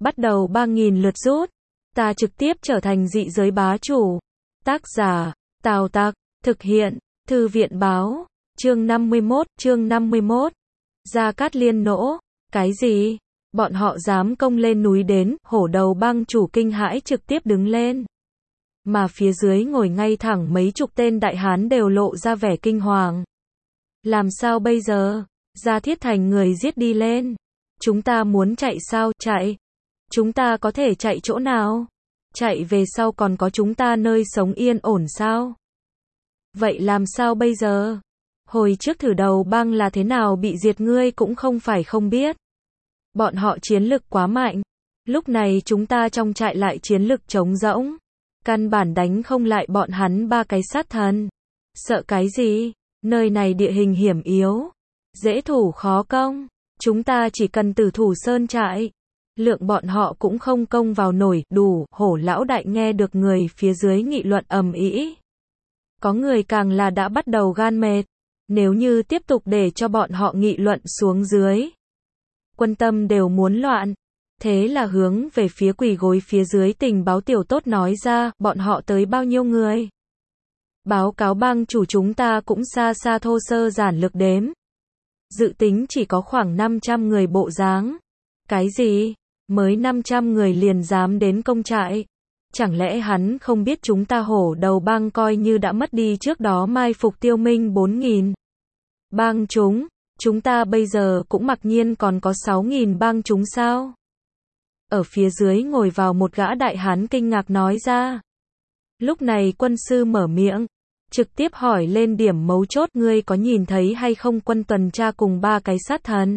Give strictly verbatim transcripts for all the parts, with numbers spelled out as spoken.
bắt đầu ba nghìn lượt rút. Ta trực tiếp trở thành dị giới bá chủ. Tác giả, Tào Tặc, thực hiện, Thư viện báo, chương năm mươi mốt, chương năm mươi mốt. Gia Cát Liên nỗ, cái gì? Bọn họ dám công lên núi đến, hổ đầu bang chủ kinh hãi trực tiếp đứng lên. Mà phía dưới ngồi ngay thẳng mấy chục tên đại hán đều lộ ra vẻ kinh hoàng. Làm sao bây giờ? Gia Thiết Thành người giết đi lên. Chúng ta muốn chạy sao? Chạy. Chúng ta có thể chạy chỗ nào? Chạy về sau còn có chúng ta nơi sống yên ổn sao? Vậy làm sao bây giờ? Hồi trước thử đầu bang là thế nào bị diệt ngươi cũng không phải không biết. Bọn họ chiến lực quá mạnh. Lúc này chúng ta trong trại lại chiến lực trống rỗng. Căn bản đánh không lại bọn hắn ba cái sát thần. Sợ cái gì? Nơi này địa hình hiểm yếu. Dễ thủ khó công. Chúng ta chỉ cần tử thủ sơn trại. Lượng bọn họ cũng không công vào nổi, đủ. Hổ lão đại nghe được người phía dưới nghị luận ầm ĩ. Có người càng là đã bắt đầu gan mệt. Nếu như tiếp tục để cho bọn họ nghị luận xuống dưới, quân tâm đều muốn loạn. Thế là hướng về phía quỳ gối phía dưới tình báo tiểu tốt nói ra, bọn họ tới bao nhiêu người? Báo cáo bang chủ chúng ta cũng xa xa thô sơ giản lược đếm. Dự tính chỉ có khoảng năm trăm người bộ dáng. Cái gì? Mới năm trăm người liền dám đến công trại? Chẳng lẽ hắn không biết chúng ta hổ đầu bang coi như đã mất đi trước đó mai phục tiêu minh bốn nghìn bang chúng, chúng ta bây giờ cũng mặc nhiên còn có sáu nghìn bang chúng sao? Ở phía dưới ngồi vào một gã đại hán kinh ngạc nói ra. Lúc này quân sư mở miệng, trực tiếp hỏi lên điểm mấu chốt, ngươi có nhìn thấy hay không quân tuần tra cùng ba cái sát thần?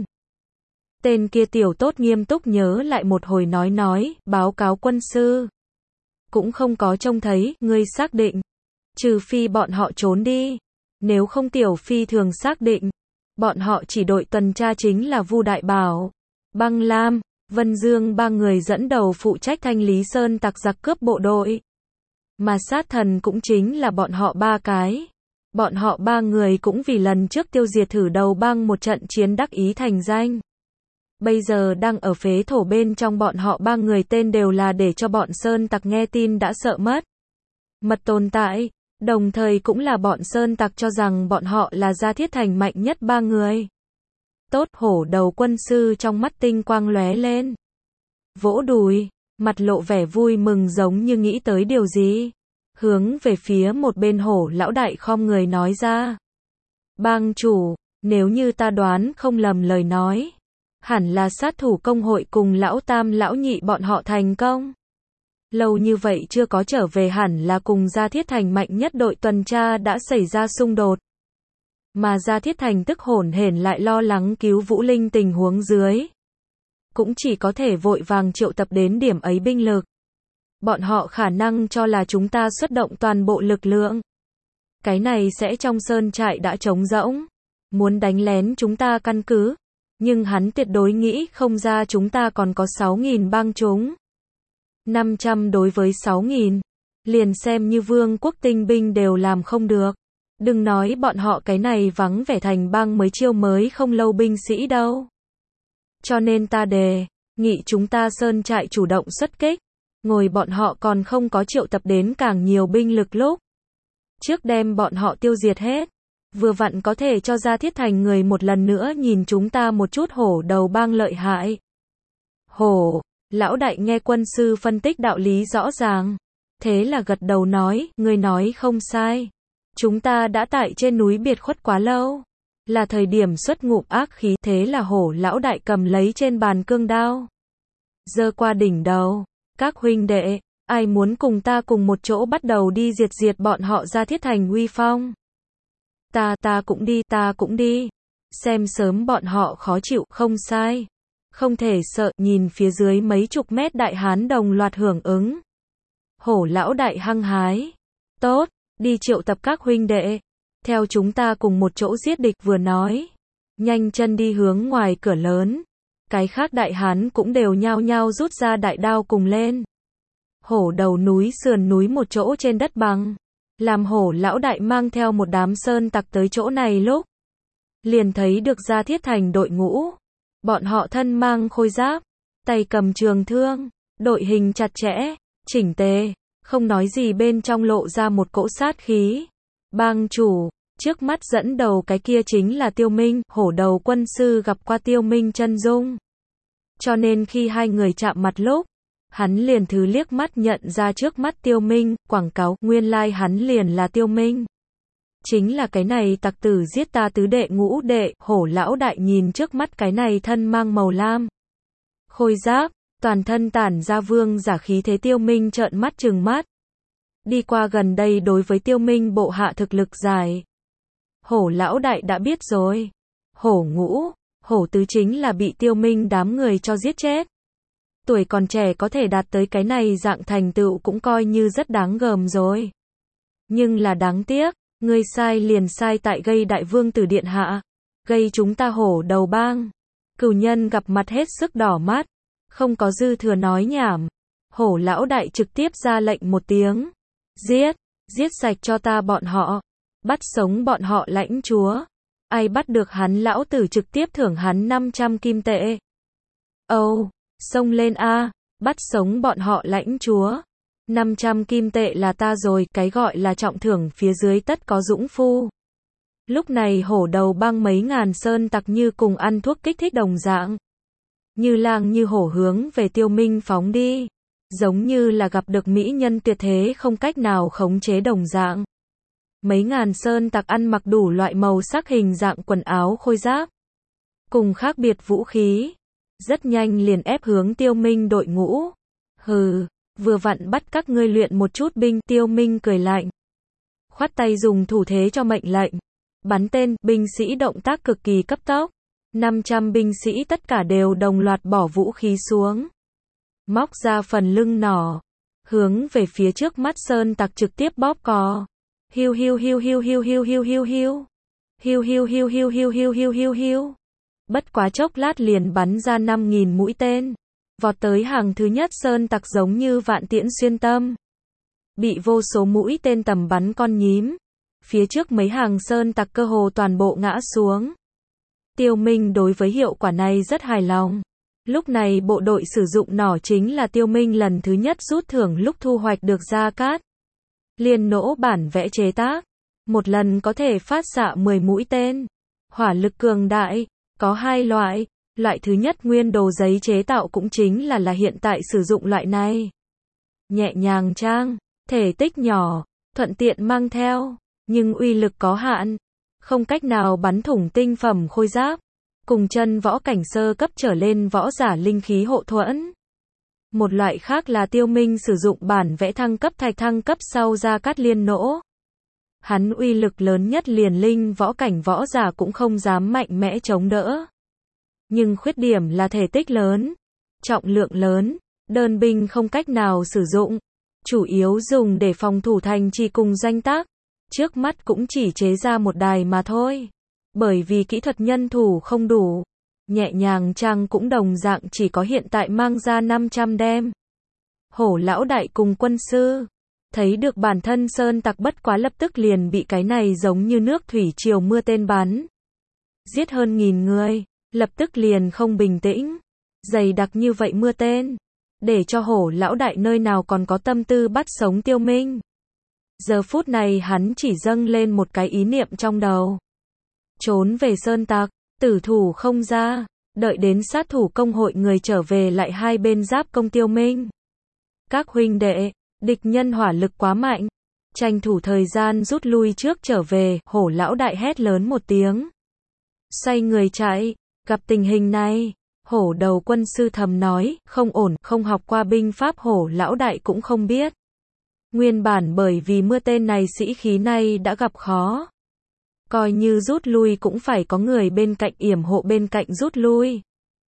Tên kia tiểu tốt nghiêm túc nhớ lại một hồi nói nói, báo cáo quân sư. Cũng không có trông thấy, ngươi xác định. Trừ phi bọn họ trốn đi. Nếu không tiểu phi thường xác định. Bọn họ chỉ đội tuần tra chính là Vu Đại Bảo, Băng Lam, Vân Dương ba người dẫn đầu phụ trách thanh lý sơn tặc giặc cướp bộ đội. Mà sát thần cũng chính là bọn họ ba cái. Bọn họ ba người cũng vì lần trước tiêu diệt thử đầu bang một trận chiến đắc ý thành danh. Bây giờ đang ở phế thổ bên trong bọn họ ba người tên đều là để cho bọn sơn tặc nghe tin đã sợ mất. Mật tồn tại, đồng thời cũng là bọn sơn tặc cho rằng bọn họ là Gia Thiết Thành mạnh nhất ba người. Tốt, hổ đầu quân sư trong mắt tinh quang lóe lên. Vỗ đùi, mặt lộ vẻ vui mừng giống như nghĩ tới điều gì. Hướng về phía một bên hổ lão đại khom người nói ra. Bang chủ, nếu như ta đoán không lầm lời nói, hẳn là sát thủ công hội cùng lão tam lão nhị bọn họ thành công. Lâu như vậy chưa có trở về, hẳn là cùng Gia Thiết Thành mạnh nhất đội tuần tra đã xảy ra xung đột. Mà Gia Thiết Thành tức hổn hển lại lo lắng cứu Vũ Linh tình huống dưới. Cũng chỉ có thể vội vàng triệu tập đến điểm ấy binh lực. Bọn họ khả năng cho là chúng ta xuất động toàn bộ lực lượng. Cái này sẽ trong sơn trại đã trống rỗng. Muốn đánh lén chúng ta căn cứ. Nhưng hắn tuyệt đối nghĩ không ra chúng ta còn có sáu nghìn bang chúng. năm trăm đối với sáu nghìn. Liền xem như vương quốc tinh binh đều làm không được. Đừng nói bọn họ cái này vắng vẻ thành bang mới chiêu mới không lâu binh sĩ đâu. Cho nên ta đề nghị chúng ta sơn trại chủ động xuất kích. Ngồi bọn họ còn không có triệu tập đến càng nhiều binh lực lúc. Trước đem bọn họ tiêu diệt hết. Vừa vặn có thể cho Gia Thiết Thành người một lần nữa nhìn chúng ta một chút hổ đầu bang lợi hại. Hổ, lão đại nghe quân sư phân tích đạo lý rõ ràng. Thế là gật đầu nói, ngươi nói không sai. Chúng ta đã tại trên núi biệt khuất quá lâu. Là thời điểm xuất ngụm ác khí. Thế là hổ lão đại cầm lấy trên bàn cương đao. Giơ qua đỉnh đầu. Các huynh đệ, ai muốn cùng ta cùng một chỗ bắt đầu đi diệt diệt bọn họ Gia Thiết Thành uy phong? Ta, ta cũng đi, ta cũng đi. Xem sớm bọn họ khó chịu, không sai. Không thể sợ, nhìn phía dưới mấy chục mét đại hán đồng loạt hưởng ứng. Hổ lão đại hăng hái. Tốt, đi triệu tập các huynh đệ. Theo chúng ta cùng một chỗ giết địch, vừa nói. Nhanh chân đi hướng ngoài cửa lớn. Cái khác đại hán cũng đều nhao nhao rút ra đại đao cùng lên. Hổ đầu núi sườn núi một chỗ trên đất bằng. Làm hổ lão đại mang theo một đám sơn tặc tới chỗ này lúc. liền thấy được Gia Thiết Thành đội ngũ. Bọn họ thân mang khôi giáp, tay cầm trường thương, đội hình chặt chẽ, chỉnh tề, không nói gì bên trong lộ ra một cỗ sát khí. Bang chủ, trước mắt dẫn đầu cái kia chính là Tiêu Minh, hổ đầu quân sư gặp qua Tiêu Minh chân dung. Cho nên khi hai người chạm mặt lúc, hắn liền thứ liếc mắt nhận ra trước mắt Tiêu Minh, quảng cáo, nguyên lai like hắn liền là Tiêu Minh. Chính là cái này tặc tử giết ta tứ đệ ngũ đệ, hổ lão đại nhìn trước mắt cái này thân mang màu lam. Khôi giáp, toàn thân tản ra vương giả khí thế Tiêu Minh trợn mắt trừng mắt. Đi qua gần đây đối với Tiêu Minh bộ hạ thực lực giải. Hổ lão đại đã biết rồi. Hổ ngũ, hổ tứ chính là bị Tiêu Minh đám người cho giết chết. Tuổi còn trẻ có thể đạt tới cái này dạng thành tựu cũng coi như rất đáng gờm rồi. Nhưng là đáng tiếc, ngươi sai liền sai tại gây đại vương tử điện hạ. Gây chúng ta hổ đầu bang. Cửu nhân gặp mặt hết sức đỏ mắt. Không có dư thừa nói nhảm. Hổ lão đại trực tiếp ra lệnh một tiếng. Giết, giết sạch cho ta bọn họ. Bắt sống bọn họ lãnh chúa. Ai bắt được hắn lão tử trực tiếp thưởng hắn năm trăm kim tệ. Âu, oh, xông lên a, bắt sống bọn họ lãnh chúa. năm trăm kim tệ là ta rồi, cái gọi là trọng thưởng phía dưới tất có dũng phu. Lúc này hổ đầu bang mấy ngàn sơn tặc như cùng ăn thuốc kích thích đồng dạng. Như lang như hổ hướng về Tiêu Minh phóng đi. Giống như là gặp được mỹ nhân tuyệt thế không cách nào khống chế đồng dạng. Mấy ngàn sơn tặc ăn mặc đủ loại màu sắc hình dạng quần áo khôi giáp. Cùng khác biệt vũ khí. Rất nhanh liền ép hướng Tiêu Minh đội ngũ. Hừ, vừa vặn bắt các ngươi luyện một chút binh. Tiêu Minh cười lạnh. Khoát tay dùng thủ thế cho mệnh lệnh. Bắn tên, binh sĩ động tác cực kỳ cấp tốc. năm trăm binh sĩ tất cả đều đồng loạt bỏ vũ khí xuống. Móc ra phần lưng nỏ. Hướng về phía trước mắt sơn tặc trực tiếp bóp cò. Hiu hiu hiu hiu hiu hiu hiu hiu hiu. Hiu hiu hiu hiu hiu hiu hiu hiu hiu. Bất quá chốc lát liền bắn ra năm nghìn mũi tên. Vọt tới hàng thứ nhất sơn tặc giống như vạn tiễn xuyên tâm. Bị vô số mũi tên tầm bắn con nhím. Phía trước mấy hàng sơn tặc cơ hồ toàn bộ ngã xuống. Tiêu Minh đối với hiệu quả này rất hài lòng. Lúc này bộ đội sử dụng nỏ chính là Tiêu Minh lần thứ nhất rút thưởng lúc thu hoạch được gia cát. Liên nỗ bản vẽ chế tác. Một lần có thể phát xạ mười mũi tên. Hỏa lực cường đại. Có hai loại. Loại thứ nhất nguyên đồ giấy chế tạo cũng chính là là hiện tại sử dụng loại này. Nhẹ nhàng trang. Thể tích nhỏ. Thuận tiện mang theo. Nhưng uy lực có hạn. Không cách nào bắn thủng tinh phẩm khôi giáp. Cùng chân võ cảnh sơ cấp trở lên võ giả linh khí hộ thuẫn. Một loại khác là Tiêu Minh sử dụng bản vẽ thăng cấp thạch thăng cấp sau gia cát liên nỗ. Hắn uy lực lớn nhất liền linh võ cảnh võ giả cũng không dám mạnh mẽ chống đỡ. Nhưng khuyết điểm là thể tích lớn, trọng lượng lớn, đơn binh không cách nào sử dụng. Chủ yếu dùng để phòng thủ thành trì cùng danh tác. Trước mắt cũng chỉ chế ra một đài mà thôi. Bởi vì kỹ thuật nhân thủ không đủ. Nhẹ nhàng trang cũng đồng dạng chỉ có hiện tại mang ra năm trăm đem. Hổ lão đại cùng quân sư. Thấy được bản thân sơn tặc bất quá lập tức liền bị cái này giống như nước thủy triều mưa tên bắn. Giết hơn nghìn người. Lập tức liền không bình tĩnh. Dày đặc như vậy mưa tên. Để cho hổ lão đại nơi nào còn có tâm tư bắt sống Tiêu Minh. Giờ phút này hắn chỉ dâng lên một cái ý niệm trong đầu. Trốn về sơn tặc, tử thủ không ra, đợi đến sát thủ công hội người trở về lại hai bên giáp công Tiêu Minh. Các huynh đệ, địch nhân hỏa lực quá mạnh, tranh thủ thời gian rút lui trước trở về, hổ lão đại hét lớn một tiếng. Xoay người chạy, gặp tình hình này, hổ đầu quân sư thầm nói, không ổn, không học qua binh pháp hổ lão đại cũng không biết. Nguyên bản bởi vì mưa tên này sĩ khí này đã gặp khó. Coi như rút lui cũng phải có người bên cạnh yểm hộ bên cạnh rút lui.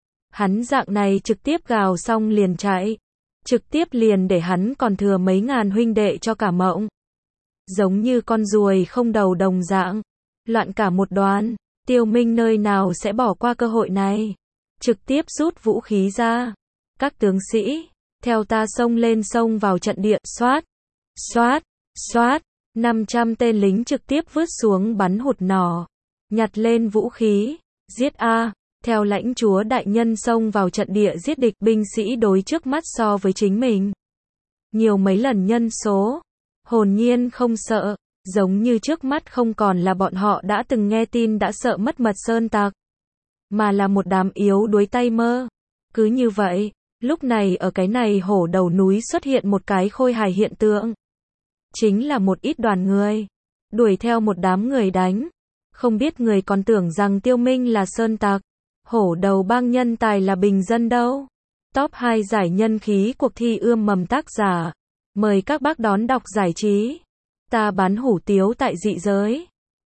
Hắn dạng này trực tiếp gào xong liền chạy. Trực tiếp liền để hắn còn thừa mấy ngàn huynh đệ cho cả mộng. Giống như con ruồi không đầu đồng dạng. Loạn cả một đoàn. Tiêu Minh nơi nào sẽ bỏ qua cơ hội này. Trực tiếp rút vũ khí ra. Các tướng sĩ, theo ta xông lên xông vào trận địa, xoát, xoát, xoát. năm trăm tên lính trực tiếp vứt xuống bắn hụt nỏ. Nhặt lên vũ khí. Giết a, Theo lãnh chúa đại nhân xông vào trận địa giết địch, binh sĩ đối trước mắt so với chính mình nhiều mấy lần nhân số, hồn nhiên không sợ, giống như trước mắt không còn là bọn họ đã từng nghe tin đã sợ mất mật sơn tặc, mà là một đám yếu đuối tay mơ. Cứ như vậy, lúc này ở cái này hổ đầu núi xuất hiện một cái khôi hài hiện tượng. Chính là một ít đoàn người, đuổi theo một đám người đánh. Không biết người còn tưởng rằng Tiêu Minh là sơn tặc, hổ đầu bang nhân tài là bình dân đâu. Top hai giải nhân khí cuộc thi ươm mầm tác giả. Mời các bác đón đọc giải trí. Ta bán hủ tiếu tại dị giới.